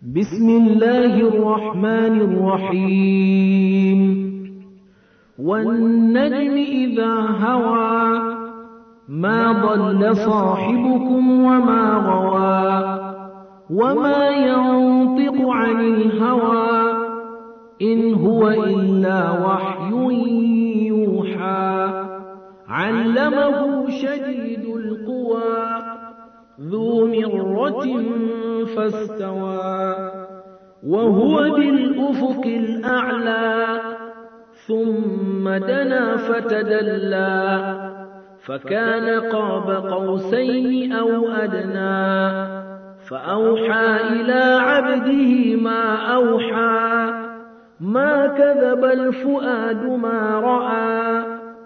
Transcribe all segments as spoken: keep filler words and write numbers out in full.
بسم الله الرحمن الرحيم والنجم إذا هوى ما ضل صاحبكم وما غوى وما ينطق عن الهوى إن هو إلا وحي يوحى علمه شديد القوى ذو مرة فاستوى وهو بالأفق الأعلى ثم دنا فتدلى فكان قاب قوسين أو أدنى فأوحى إلى عبده ما أوحى ما كذب الفؤاد ما رأى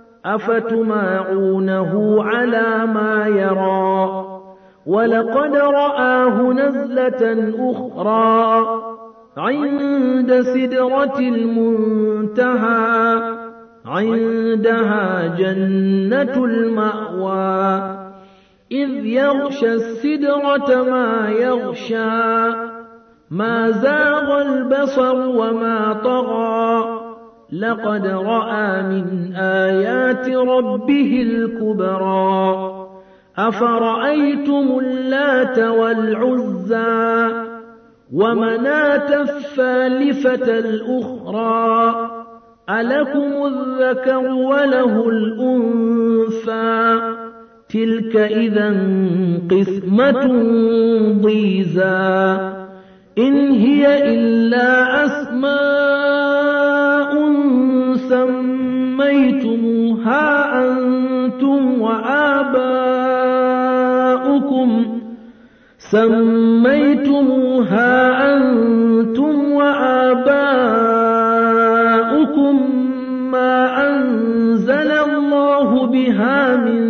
أفتماعونه على ما يرى ولقد رآه نزلة أخرى عند سدرة المنتهى عندها جنة المأوى إذ يغشى السدرة ما يغشى ما زاغ البصر وما طغى لقد رأى من آيات ربه الكبرى أفرأيتم اللات والعزى ومناة الثالثة الأخرى ألكم الذكر وله الأنثى تلك إذا قسمة ضيزى إن هي إلا أسماء سميتموها أنتم وآباؤكم سميتموها أنتم وآباؤكم ما أنزل الله بها من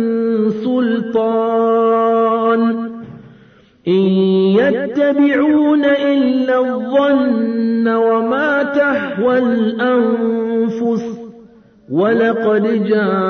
سلطان إن يتبعون إلا الظن وما تهوى الأنفس ولقد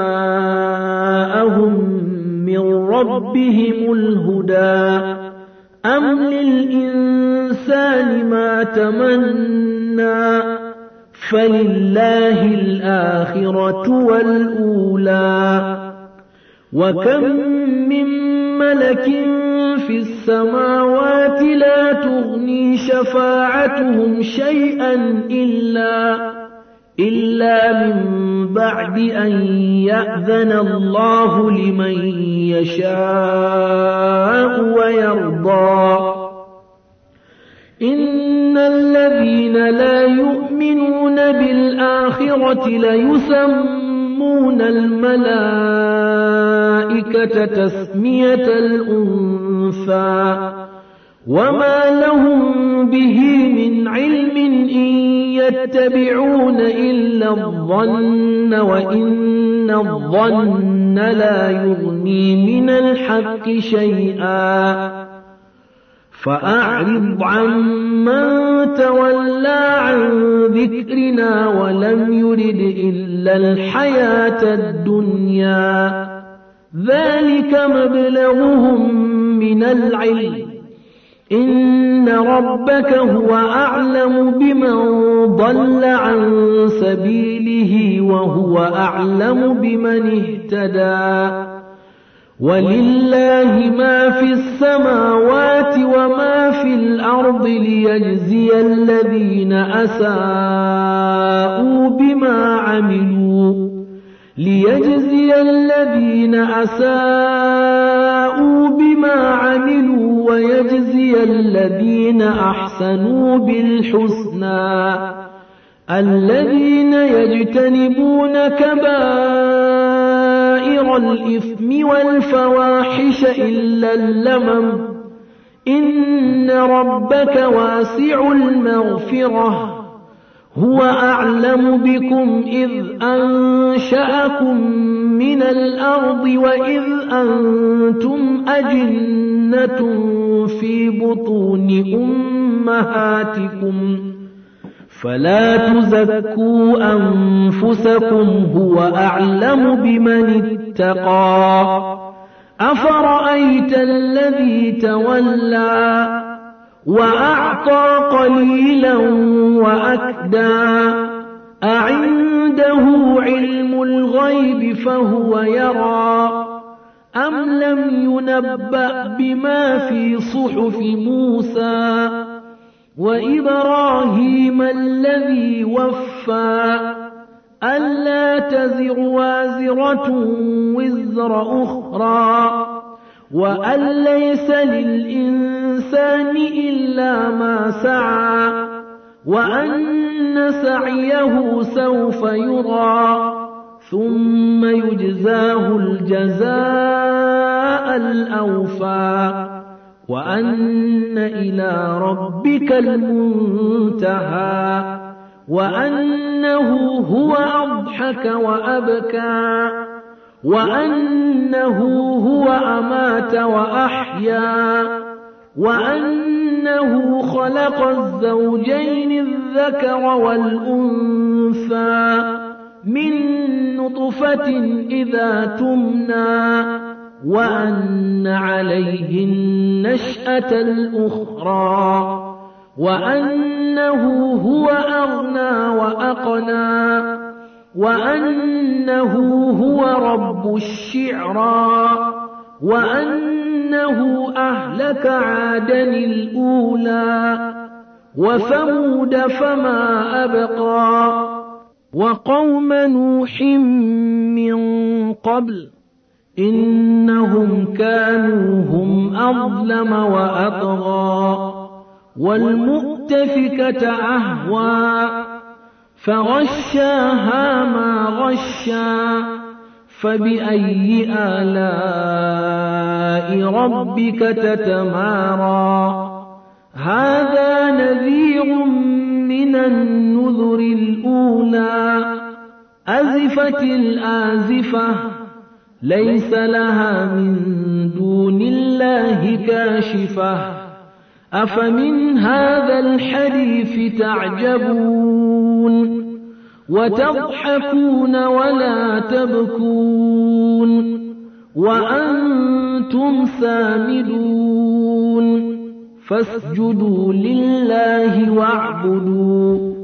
جاءهم من ربهم الهدى أم للإنسان ما تمنى فلله الآخرة والأولى وكم من ملك في السماوات لا تغني شفاعتهم شيئا إلا إلا من بعد أن يأذن الله لمن يشاء ويرضى إن الذين لا يؤمنون بالآخرة ليسمون الملائكة تسمية الأنثى وما لهم به من علم إن يتبعون إلا الظن وإن الظن لا يغني من الحق شيئا فأعرض عمن تولى عن ذكرنا ولم يرد إلا الحياة الدنيا ذلك مبلغهم من العلم إن ربك هو أعلم بمن ضل عن سبيله وهو أعلم بمن اهتدى ولله ما في السماوات وما في الأرض ليجزي الذين أساءوا بما عملوا ليجزي الذين أساءوا بما عملوا ويجزي الذين أحسنوا بالحسنى الذين يجتنبون كبائر الإثم والفواحش إلا اللمم إن ربك واسع المغفرة هو أعلم بكم إذ أنشأكم من الأرض وإذ أنتم أجنة في بطون أمهاتكم فلا تزكوا أنفسكم هو أعلم بمن اتقى أفرأيت الذي تولى وأعطى قليلا وأكدى أعنده علم الغيب فهو يرى أم لم ينبأ بما في صحف موسى وإبراهيم الذي وفى ألا تزر وازرة وزر أخرى وأن ليس للإنسان إلا ما سعى وأن سعيه سوف يرى ثم يجزاه الجزاء الأوفى وأن إلى ربك المنتهى وأنه هو أضحك وأبكى وأنه هو أمات وأحيا وأنه خلق الزوجين الذكر والأنثى من نطفة إذا تمنى وأن عليه النشأة الأخرى وأنه هو أغنى وأقنى وأنه هو رب الشعرى وأنه أهلك عادا الأولى وثمود فما أبقى وقوم نوح من قبل إنهم كانوا هم أظلم وأطغى والمؤتفكة أهوى فغشاها ما غشا فبأي آلاء ربك تتمارى هذا نذير من النذر الأولى أزفت الآزفة ليس لها من دون الله كاشفة أفمن هذا الحديث تعجبون وتضحكون ولا تبكون وأنتم سامدون فاسجدوا لله واعبدوا